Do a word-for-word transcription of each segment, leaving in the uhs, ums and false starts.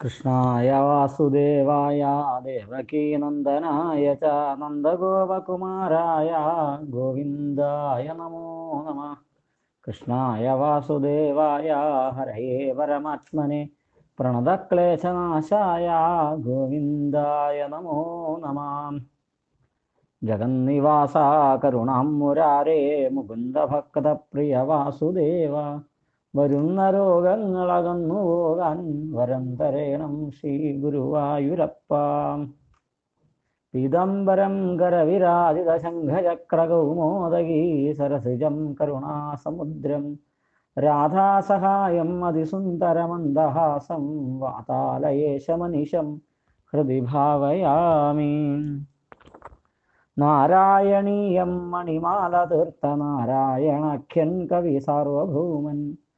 കൃഷ്ണായ വാസുദേവായ ദേവകീനന്ദനായ ച നന്ദഗോപകുമാരായ ഗോവിന്ദായ നമോ നമഃ. കൃഷ്ണായ വാസുദേവായ ഹരയേ പരമാത്മനെ പ്രണതക്ലേശനാശായ ഗോവിന്ദായ നമോ നമഃ. ജഗന്നിവാസ കരുണാം മുരാരേ മുകുന്ദ ഭക്തപ്രിയ വാസുദേവ, വരുന്ന രോഗങ്ങളകന്നു പോകാൻ വരം തരേണം ശ്രീ ഗുരുവായൂരപ്പ. പീതാംബരം കരവിരാജിത ശംഖചക്രകൗമോദഗീ സരസിജം കരുണാസമുദ്രം, രാധാസഹായം അതിസുന്ദരമന്ദഹാസം വാതാലയേശമനിശം ഹൃദി ഭാവയാമി. നാരായണീയം മണിമാലതീർത്ഥ നാരായണാഖ്യൻ കവി സാർവഭൗമൻ,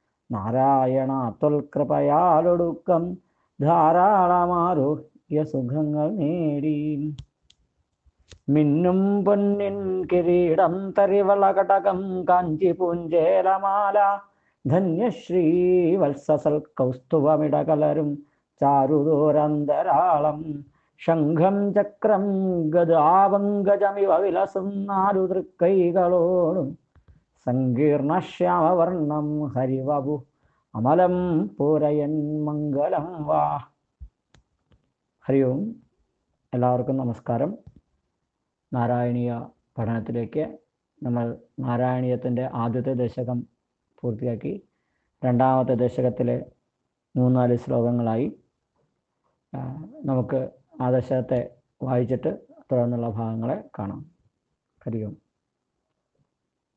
നാരായണാത്വൽകൃപയാലൊടുക്കം ധാരാളമാരോഗ്യ സുഖങ്ങൾ നേടി. മിന്നും പൊന്നിൻ കിരീടം തരിവളകടകം കാഞ്ചി പൂഞ്ചേലമാല, ധന്യശ്രീ വത്സസൽ കൗസ്തുഭമിടകലരും ചാരുദൂരന്തരാളം, ശംഖം ചക്രം ഗദാപങ്കജമിവ വിലസും നാലു തൃക്കൈകളോടും സങ്കീർണശ്യാമവർണം ഹരിവപു അമലം പൂരയൻ മംഗളം വാ. ഹരി ഓം. എല്ലാവർക്കും നമസ്കാരം. നാരായണീയ പഠനത്തിലേക്ക് നമ്മൾ നാരായണീയത്തിൻ്റെ ആദ്യത്തെ ദശകം പൂർത്തിയാക്കി. രണ്ടാമത്തെ ദശകത്തിലെ മൂന്നാല് ശ്ലോകങ്ങളായി. നമുക്ക് ആ ദശകത്തെ വായിച്ചിട്ട് തുടർന്നുള്ള ഭാഗങ്ങളെ കാണാം. ഹരി ഓം.